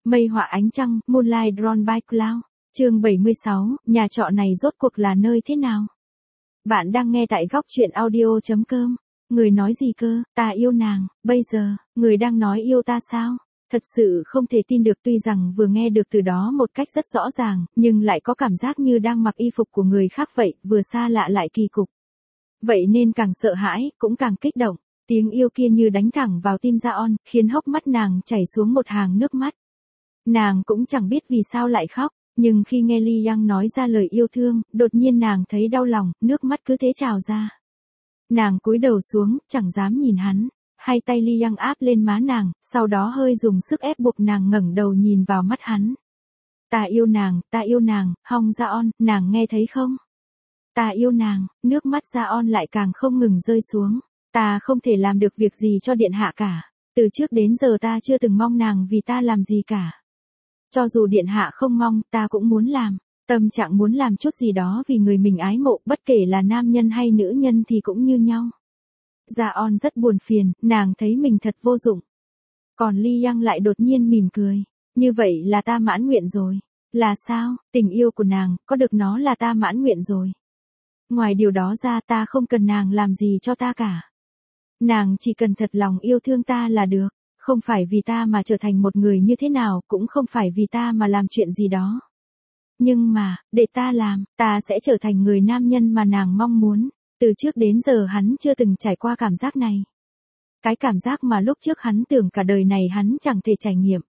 Mây họa ánh trăng, Moonlight Drawn by Cloud. Chương 76, nhà trọ này rốt cuộc là nơi thế nào? Bạn đang nghe tại góc truyện audio.com. Người nói gì cơ, ta yêu nàng, bây giờ, người đang nói yêu ta sao? Thật sự không thể tin được, tuy rằng vừa nghe được từ đó một cách rất rõ ràng, nhưng lại có cảm giác như đang mặc y phục của người khác vậy, vừa xa lạ lại kỳ cục. Vậy nên càng sợ hãi, cũng càng kích động. Tiếng yêu kia như đánh thẳng vào tim Jaon, khiến hốc mắt nàng chảy xuống một hàng nước mắt. Nàng cũng chẳng biết vì sao lại khóc, nhưng khi nghe Lee Young nói ra lời yêu thương, đột nhiên nàng thấy đau lòng, nước mắt cứ thế trào ra. Nàng cúi đầu xuống, chẳng dám nhìn hắn. Hai tay Lee Young áp lên má nàng, sau đó hơi dùng sức ép buộc nàng ngẩng đầu nhìn vào mắt hắn. Ta yêu nàng, Hong Jaon, nàng nghe thấy không? Ta yêu nàng, nước mắt Jaon lại càng không ngừng rơi xuống. Ta không thể làm được việc gì cho điện hạ cả. Từ trước đến giờ ta chưa từng mong nàng vì ta làm gì cả. Cho dù điện hạ không mong, ta cũng muốn làm. Tâm trạng muốn làm chút gì đó vì người mình ái mộ, bất kể là nam nhân hay nữ nhân thì cũng như nhau. Jaon rất buồn phiền, nàng thấy mình thật vô dụng. Còn Lee Young lại đột nhiên mỉm cười. Như vậy là ta mãn nguyện rồi. Là sao, tình yêu của nàng, có được nó là ta mãn nguyện rồi. Ngoài điều đó ra ta không cần nàng làm gì cho ta cả. Nàng chỉ cần thật lòng yêu thương ta là được. Không phải vì ta mà trở thành một người như thế nào, cũng không phải vì ta mà làm chuyện gì đó. Nhưng mà, để ta làm, ta sẽ trở thành người nam nhân mà nàng mong muốn. Từ trước đến giờ hắn chưa từng trải qua cảm giác này. Cái cảm giác mà lúc trước hắn tưởng cả đời này hắn chẳng thể trải nghiệm.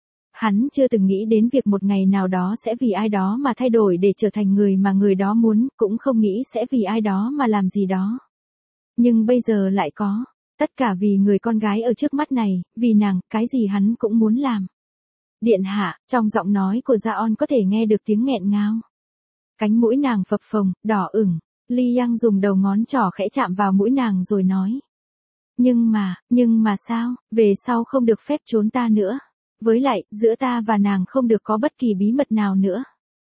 Hắn chưa từng nghĩ đến việc một ngày nào đó sẽ vì ai đó mà thay đổi để trở thành người mà người đó muốn, cũng không nghĩ sẽ vì ai đó mà làm gì đó. Nhưng bây giờ lại có. Tất cả vì người con gái ở trước mắt này, vì nàng, cái gì hắn cũng muốn làm. Điện hạ, trong giọng nói của Jaon có thể nghe được tiếng nghẹn ngào. Cánh mũi nàng phập phồng, đỏ ửng. Lee Young dùng đầu ngón trỏ khẽ chạm vào mũi nàng rồi nói. Nhưng mà sao, về sau không được phép trốn ta nữa. Với lại, giữa ta và nàng không được có bất kỳ bí mật nào nữa.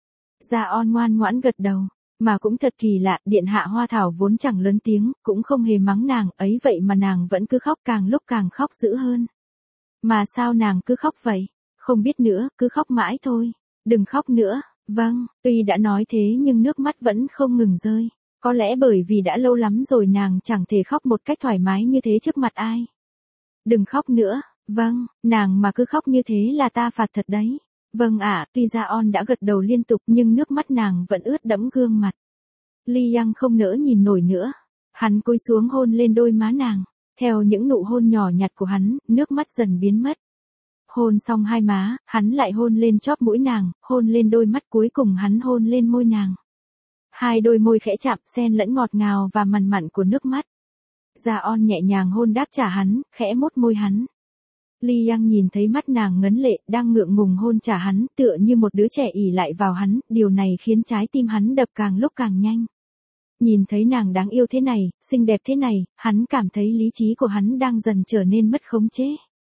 Jaon ngoan ngoãn gật đầu. Mà cũng thật kỳ lạ, điện hạ Hoa Thảo vốn chẳng lớn tiếng, cũng không hề mắng nàng, ấy vậy mà nàng vẫn cứ khóc, càng lúc càng khóc dữ hơn. Mà sao nàng cứ khóc vậy? Không biết nữa, cứ khóc mãi thôi. Đừng khóc nữa. Vâng, tuy đã nói thế nhưng nước mắt vẫn không ngừng rơi. Có lẽ bởi vì đã lâu lắm rồi nàng chẳng thể khóc một cách thoải mái như thế trước mặt ai. Đừng khóc nữa. Vâng, nàng mà cứ khóc như thế là ta phạt thật đấy. Vâng ạ, tuy Jaon đã gật đầu liên tục nhưng nước mắt nàng vẫn ướt đẫm gương mặt. Lee Young không nỡ nhìn nổi nữa. Hắn cúi xuống hôn lên đôi má nàng. Theo những nụ hôn nhỏ nhặt của hắn, nước mắt dần biến mất. Hôn xong hai má, hắn lại hôn lên chóp mũi nàng, hôn lên đôi mắt, cuối cùng hắn hôn lên môi nàng. Hai đôi môi khẽ chạm, xen lẫn ngọt ngào và mặn mặn của nước mắt. Jaon nhẹ nhàng hôn đáp trả hắn, khẽ mốt môi hắn. Lee Young nhìn thấy mắt nàng ngấn lệ, đang ngượng ngùng hôn trả hắn, tựa như một đứa trẻ ỷ lại vào hắn, điều này khiến trái tim hắn đập càng lúc càng nhanh. Nhìn thấy nàng đáng yêu thế này, xinh đẹp thế này, hắn cảm thấy lý trí của hắn đang dần trở nên mất khống chế.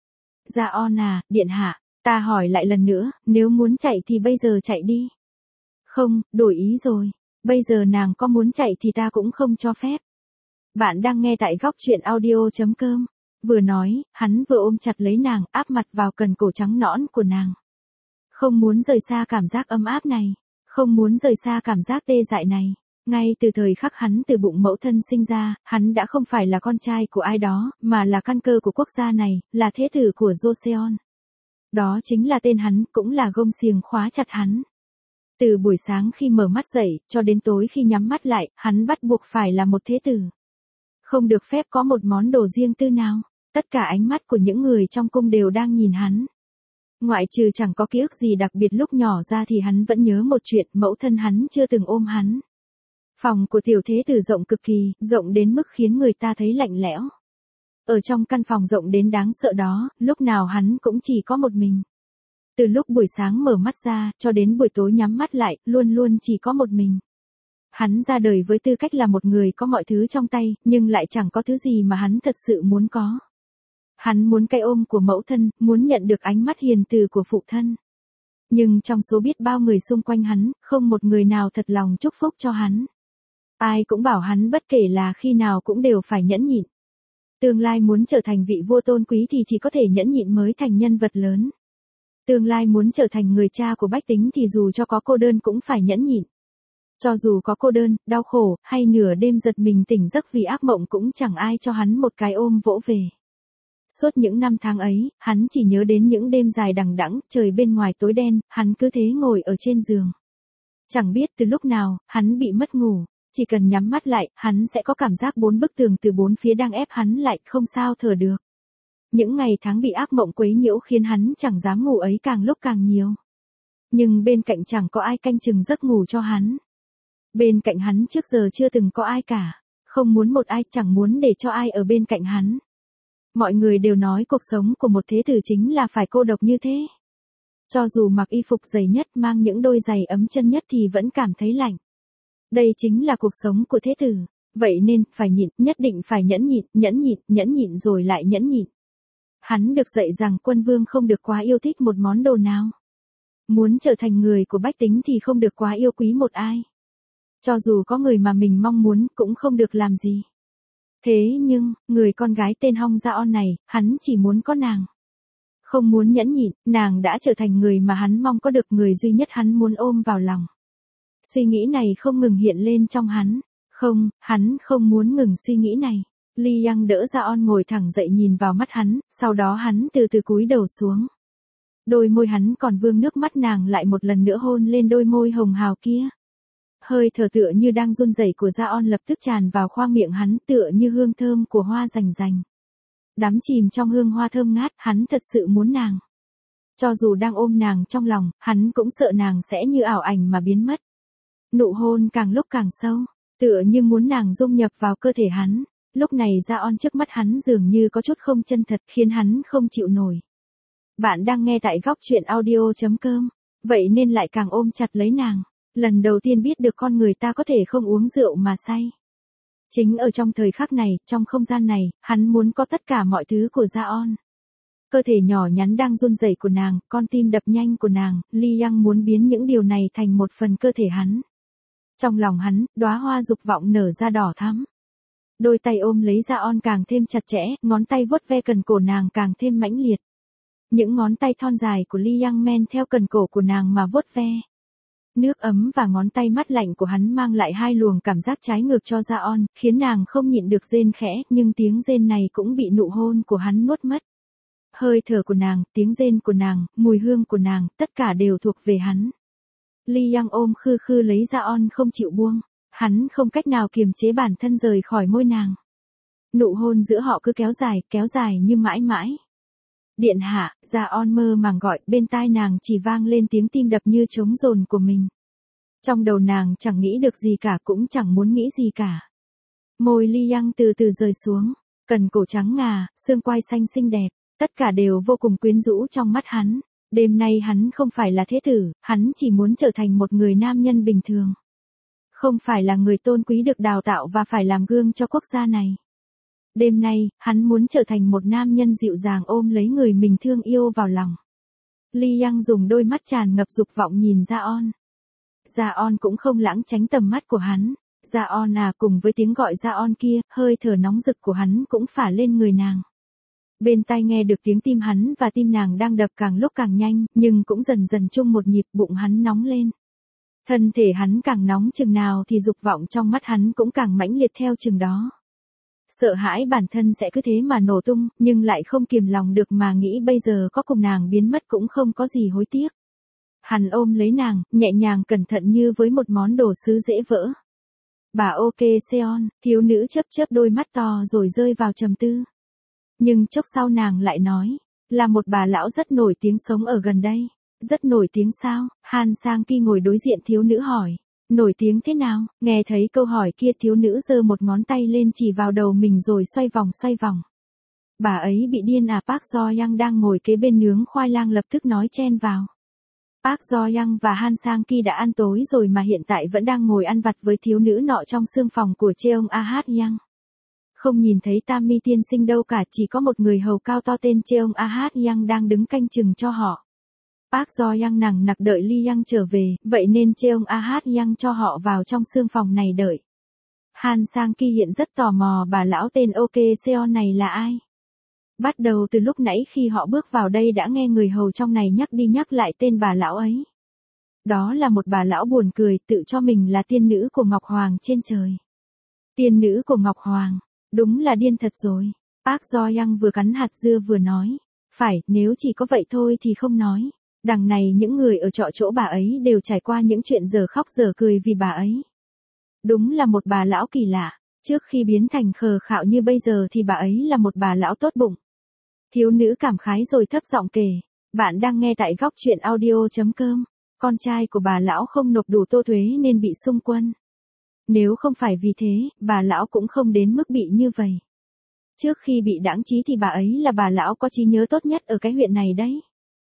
Jaon à, điện hạ, ta hỏi lại lần nữa, nếu muốn chạy thì bây giờ chạy đi. Không, đổi ý rồi. Bây giờ nàng có muốn chạy thì ta cũng không cho phép. Bạn đang nghe tại góc truyện audio.com. Vừa nói, hắn vừa ôm chặt lấy nàng, áp mặt vào cần cổ trắng nõn của nàng. Không muốn rời xa cảm giác ấm áp này. Không muốn rời xa cảm giác tê dại này. Ngay từ thời khắc hắn từ bụng mẫu thân sinh ra, hắn đã không phải là con trai của ai đó, mà là căn cơ của quốc gia này, là thế tử của Joseon. Đó chính là tên hắn, cũng là gông xiềng khóa chặt hắn. Từ buổi sáng khi mở mắt dậy, cho đến tối khi nhắm mắt lại, hắn bắt buộc phải là một thế tử. Không được phép có một món đồ riêng tư nào. Tất cả ánh mắt của những người trong cung đều đang nhìn hắn. Ngoại trừ chẳng có ký ức gì đặc biệt lúc nhỏ ra thì hắn vẫn nhớ một chuyện, mẫu thân hắn chưa từng ôm hắn. Phòng của tiểu thế tử rộng cực kỳ, rộng đến mức khiến người ta thấy lạnh lẽo. Ở trong căn phòng rộng đến đáng sợ đó, lúc nào hắn cũng chỉ có một mình. Từ lúc buổi sáng mở mắt ra, cho đến buổi tối nhắm mắt lại, luôn luôn chỉ có một mình. Hắn ra đời với tư cách là một người có mọi thứ trong tay, nhưng lại chẳng có thứ gì mà hắn thật sự muốn có. Hắn muốn cái ôm của mẫu thân, muốn nhận được ánh mắt hiền từ của phụ thân. Nhưng trong số biết bao người xung quanh hắn, không một người nào thật lòng chúc phúc cho hắn. Ai cũng bảo hắn bất kể là khi nào cũng đều phải nhẫn nhịn. Tương lai muốn trở thành vị vua tôn quý thì chỉ có thể nhẫn nhịn mới thành nhân vật lớn. Tương lai muốn trở thành người cha của Bách Tính thì dù cho có cô đơn cũng phải nhẫn nhịn. Cho dù có cô đơn, đau khổ, hay nửa đêm giật mình tỉnh giấc vì ác mộng cũng chẳng ai cho hắn một cái ôm vỗ về. Suốt những năm tháng ấy, hắn chỉ nhớ đến những đêm dài đằng đẵng, trời bên ngoài tối đen, hắn cứ thế ngồi ở trên giường. Chẳng biết từ lúc nào, hắn bị mất ngủ, chỉ cần nhắm mắt lại, hắn sẽ có cảm giác 4 bức tường từ 4 phía đang ép hắn lại, không sao thở được. Những ngày tháng bị ác mộng quấy nhiễu khiến hắn chẳng dám ngủ ấy càng lúc càng nhiều. Nhưng bên cạnh chẳng có ai canh chừng giấc ngủ cho hắn. Bên cạnh hắn trước giờ chưa từng có ai cả, không muốn một ai, chẳng muốn để cho ai ở bên cạnh hắn. Mọi người đều nói cuộc sống của một thế tử chính là phải cô độc như thế. Cho dù mặc y phục dày nhất, mang những đôi giày ấm chân nhất thì vẫn cảm thấy lạnh. Đây chính là cuộc sống của thế tử, vậy nên, phải nhịn, nhất định phải nhẫn nhịn rồi lại nhẫn nhịn. Hắn được dạy rằng quân vương không được quá yêu thích một món đồ nào. Muốn trở thành người của bách tính thì không được quá yêu quý một ai. Cho dù có người mà mình mong muốn cũng không được làm gì. Thế nhưng, người con gái tên Hong Jaon này, hắn chỉ muốn có nàng. Không muốn nhẫn nhịn, nàng đã trở thành người mà hắn mong có được, người duy nhất hắn muốn ôm vào lòng. Suy nghĩ này không ngừng hiện lên trong hắn. Không, hắn không muốn ngừng suy nghĩ này. Lee Young đỡ Jaon ngồi thẳng dậy nhìn vào mắt hắn, sau đó hắn từ từ cúi đầu xuống. Đôi môi hắn còn vương nước mắt, nàng lại một lần nữa hôn lên đôi môi hồng hào kia. Hơi thở tựa như đang run rẩy của Jaon lập tức tràn vào khoang miệng hắn, tựa như hương thơm của hoa rành rành. Đắm chìm trong hương hoa thơm ngát, hắn thật sự muốn nàng. Cho dù đang ôm nàng trong lòng, hắn cũng sợ nàng sẽ như ảo ảnh mà biến mất. Nụ hôn càng lúc càng sâu, tựa như muốn nàng dung nhập vào cơ thể hắn. Lúc này Jaon trước mắt hắn dường như có chút không chân thật, khiến hắn không chịu nổi. Bạn đang nghe tại góc truyện audio.com, vậy nên lại càng ôm chặt lấy nàng. Lần đầu tiên biết được con người ta có thể không uống rượu mà say. Chính ở trong thời khắc này, trong không gian này, hắn muốn có tất cả mọi thứ của Jaon. Cơ thể nhỏ nhắn đang run rẩy của nàng, con tim đập nhanh của nàng, Lee Young muốn biến những điều này thành một phần cơ thể hắn. Trong lòng hắn, đóa hoa dục vọng nở ra đỏ thắm. Đôi tay ôm lấy Jaon càng thêm chặt chẽ, ngón tay vuốt ve cần cổ nàng càng thêm mãnh liệt. Những ngón tay thon dài của Lee Young men theo cần cổ của nàng mà vuốt ve. Nước ấm và ngón tay mát lạnh của hắn mang lại hai luồng cảm giác trái ngược cho Jaon, khiến nàng không nhịn được rên khẽ, nhưng tiếng rên này cũng bị nụ hôn của hắn nuốt mất. Hơi thở của nàng, tiếng rên của nàng, mùi hương của nàng, tất cả đều thuộc về hắn. Lee Young ôm khư khư lấy Jaon không chịu buông, hắn không cách nào kiềm chế bản thân rời khỏi môi nàng. Nụ hôn giữa họ cứ kéo dài như mãi mãi. Điện hạ, Jaon mơ màng gọi, bên tai nàng chỉ vang lên tiếng tim đập như trống dồn của mình. Trong đầu nàng chẳng nghĩ được gì cả, cũng chẳng muốn nghĩ gì cả. Môi Lee Young từ từ rời xuống, cần cổ trắng ngà, xương quai xanh xinh đẹp, tất cả đều vô cùng quyến rũ trong mắt hắn. Đêm nay hắn không phải là thế tử, hắn chỉ muốn trở thành một người nam nhân bình thường. Không phải là người tôn quý được đào tạo và phải làm gương cho quốc gia này. Đêm nay, hắn muốn trở thành một nam nhân dịu dàng ôm lấy người mình thương yêu vào lòng. Lee Young dùng đôi mắt tràn ngập dục vọng nhìn Jaon. Jaon cũng không lãng tránh tầm mắt của hắn. Jaon à, cùng với tiếng gọi Jaon kia, hơi thở nóng rực của hắn cũng phả lên người nàng. Bên tai nghe được tiếng tim hắn và tim nàng đang đập càng lúc càng nhanh, nhưng cũng dần dần chung một nhịp, bụng hắn nóng lên. Thân thể hắn càng nóng chừng nào thì dục vọng trong mắt hắn cũng càng mãnh liệt theo chừng đó. Sợ hãi bản thân sẽ cứ thế mà nổ tung, nhưng lại không kiềm lòng được mà nghĩ bây giờ có cùng nàng biến mất cũng không có gì hối tiếc. Hắn ôm lấy nàng, nhẹ nhàng cẩn thận như với một món đồ sứ dễ vỡ. Bà Ok Seon, thiếu nữ chớp chớp đôi mắt to rồi rơi vào trầm tư. Nhưng chốc sau nàng lại nói, là một bà lão rất nổi tiếng sống ở gần đây. Rất nổi tiếng sao? Han Sang-ki ngồi đối diện thiếu nữ hỏi. Nổi tiếng thế nào? Nghe thấy câu hỏi kia thiếu nữ giơ một ngón tay lên chỉ vào đầu mình rồi xoay vòng. Bà ấy bị điên à? Park Jo-young đang ngồi kế bên nướng khoai lang lập tức nói chen vào. Park Jo-young và Han Sang-ki đã ăn tối rồi mà hiện tại vẫn đang ngồi ăn vặt với thiếu nữ nọ trong sương phòng của Cheong Ah-young. Không nhìn thấy Tammy tiên sinh đâu cả, chỉ có một người hầu cao to tên Cheong Ah-young đang đứng canh chừng cho họ. Park Jo-young nằng nặc đợi Lee Young trở về, vậy nên Cheong Ah-young cho họ vào trong sương phòng này đợi. Han Sang-ki hiện rất tò mò bà lão tên Ok Seon này là ai. Bắt đầu từ lúc nãy khi họ bước vào đây đã nghe người hầu trong này nhắc đi nhắc lại tên bà lão ấy. Đó là một bà lão buồn cười, tự cho mình là tiên nữ của Ngọc Hoàng trên trời. Tiên nữ của Ngọc Hoàng, đúng là điên thật rồi. Park Jo-young vừa cắn hạt dưa vừa nói. Phải, nếu chỉ có vậy thôi thì không nói. Đằng này những người ở trọ chỗ bà ấy đều trải qua những chuyện giờ khóc giờ cười vì bà ấy. Đúng là một bà lão kỳ lạ. Trước khi biến thành khờ khạo như bây giờ thì bà ấy là một bà lão tốt bụng. Thiếu nữ cảm khái rồi thấp giọng kể. Bạn đang nghe tại góc truyện audio.com. Con trai của bà lão không nộp đủ tô thuế nên bị xung quân. Nếu không phải vì thế, bà lão cũng không đến mức bị như vậy. Trước khi bị đãng trí thì bà ấy là bà lão có trí nhớ tốt nhất ở cái huyện này đấy.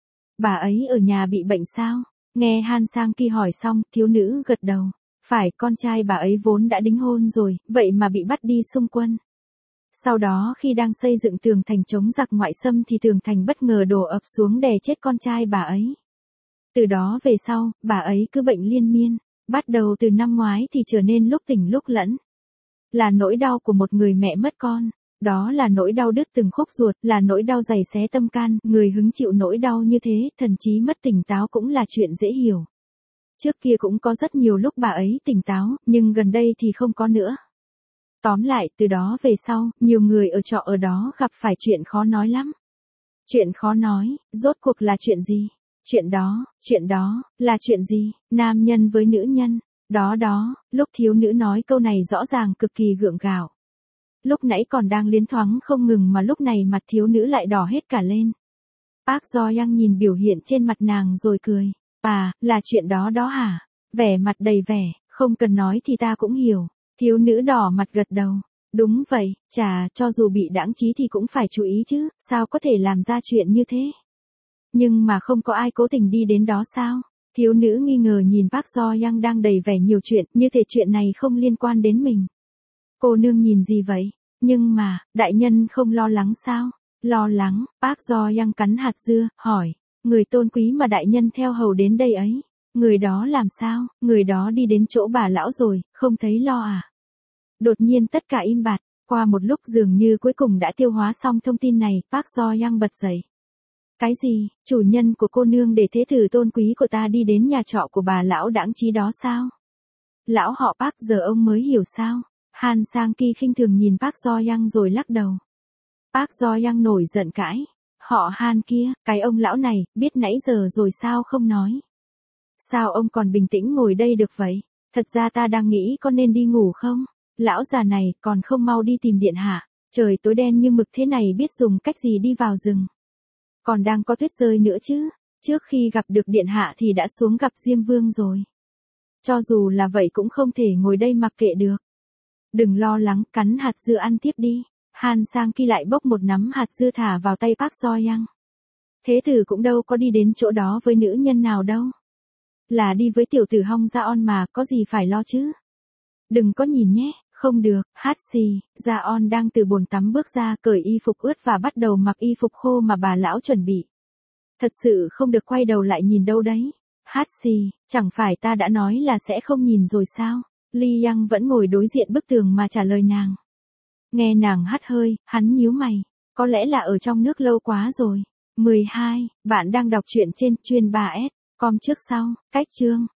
Bà ấy ở nhà bị bệnh sao? Nghe Han Sang-ki hỏi xong, thiếu nữ gật đầu. Phải, con trai bà ấy vốn đã đính hôn rồi, vậy mà bị bắt đi xung quân. Sau đó khi đang xây dựng tường thành chống giặc ngoại xâm thì tường thành bất ngờ đổ ập xuống đè chết con trai bà ấy. Từ đó về sau, bà ấy cứ bệnh liên miên. Bắt đầu từ năm ngoái thì trở nên lúc tỉnh lúc lẫn. Là nỗi đau của một người mẹ mất con. Đó là nỗi đau đứt từng khúc ruột, là nỗi đau giày xé tâm can. Người hứng chịu nỗi đau như thế, thần trí mất tỉnh táo cũng là chuyện dễ hiểu. Trước kia cũng có rất nhiều lúc bà ấy tỉnh táo, nhưng gần đây thì không có nữa. Tóm lại, từ đó về sau, nhiều người ở trọ ở đó gặp phải chuyện khó nói lắm. Chuyện khó nói, rốt cuộc là chuyện gì? Chuyện đó, là chuyện gì? Nam nhân với nữ nhân. Đó, lúc thiếu nữ nói câu này rõ ràng cực kỳ gượng gạo. Lúc nãy còn đang liến thoáng không ngừng mà lúc này mặt thiếu nữ lại đỏ hết cả lên. Park Jo-young nhìn biểu hiện trên mặt nàng rồi cười. À, là chuyện đó hả? Vẻ mặt đầy vẻ, không cần nói thì ta cũng hiểu. Thiếu nữ đỏ mặt gật đầu. Đúng vậy, chà, cho dù bị đãng trí thì cũng phải chú ý chứ, sao có thể làm ra chuyện như thế? Nhưng mà không có ai cố tình đi đến đó sao? Thiếu nữ nghi ngờ nhìn Park Jo-young đang đầy vẻ nhiều chuyện, như thể chuyện này không liên quan đến mình. Cô nương nhìn gì vậy? Nhưng mà, đại nhân không lo lắng sao? Lo lắng, Park Jo-young cắn hạt dưa, hỏi. Người tôn quý mà đại nhân theo hầu đến đây ấy. Người đó làm sao? Người đó đi đến chỗ bà lão rồi, không thấy lo à? Đột nhiên tất cả im bặt, qua một lúc dường như cuối cùng đã tiêu hóa xong thông tin này, Park Jo-young bật dậy. Cái gì, chủ nhân của cô nương để thế tử tôn quý của ta đi đến nhà trọ của bà lão đãng trí đó sao? Lão họ Park giờ ông mới hiểu sao? Han Sang-ki khinh thường nhìn Park Jo-young rồi lắc đầu. Park Jo-young nổi giận cãi. Họ Han kia, cái ông lão này, biết nãy giờ rồi sao không nói? Sao ông còn bình tĩnh ngồi đây được vậy? Thật ra ta đang nghĩ có nên đi ngủ không? Lão già này còn không mau đi tìm điện hạ. Trời tối đen như mực thế này biết dùng cách gì đi vào rừng. Còn đang có tuyết rơi nữa chứ. Trước khi gặp được điện hạ thì đã xuống gặp Diêm Vương rồi. Cho dù là vậy cũng không thể ngồi đây mặc kệ được. Đừng lo lắng, cắn hạt dưa ăn tiếp đi. Han Sang-ki lại bốc một nắm hạt dưa thả vào tay Park Jo-young. Thế tử cũng đâu có đi đến chỗ đó với nữ nhân nào đâu. Là đi với tiểu tử Hong Jaon mà, có gì phải lo chứ. Đừng có nhìn nhé, không được, hát xì, Jaon đang từ bồn tắm bước ra cởi y phục ướt và bắt đầu mặc y phục khô mà bà lão chuẩn bị. Thật sự không được quay đầu lại nhìn đâu đấy. Hát xì, chẳng phải ta đã nói là sẽ không nhìn rồi sao? Lee Young vẫn ngồi đối diện bức tường mà trả lời nàng. Nghe nàng hắt hơi, hắn nhíu mày. Có lẽ là ở trong nước lâu quá rồi. 12, bạn đang đọc truyện trên chuyên 3S, com trước sau, cách chương.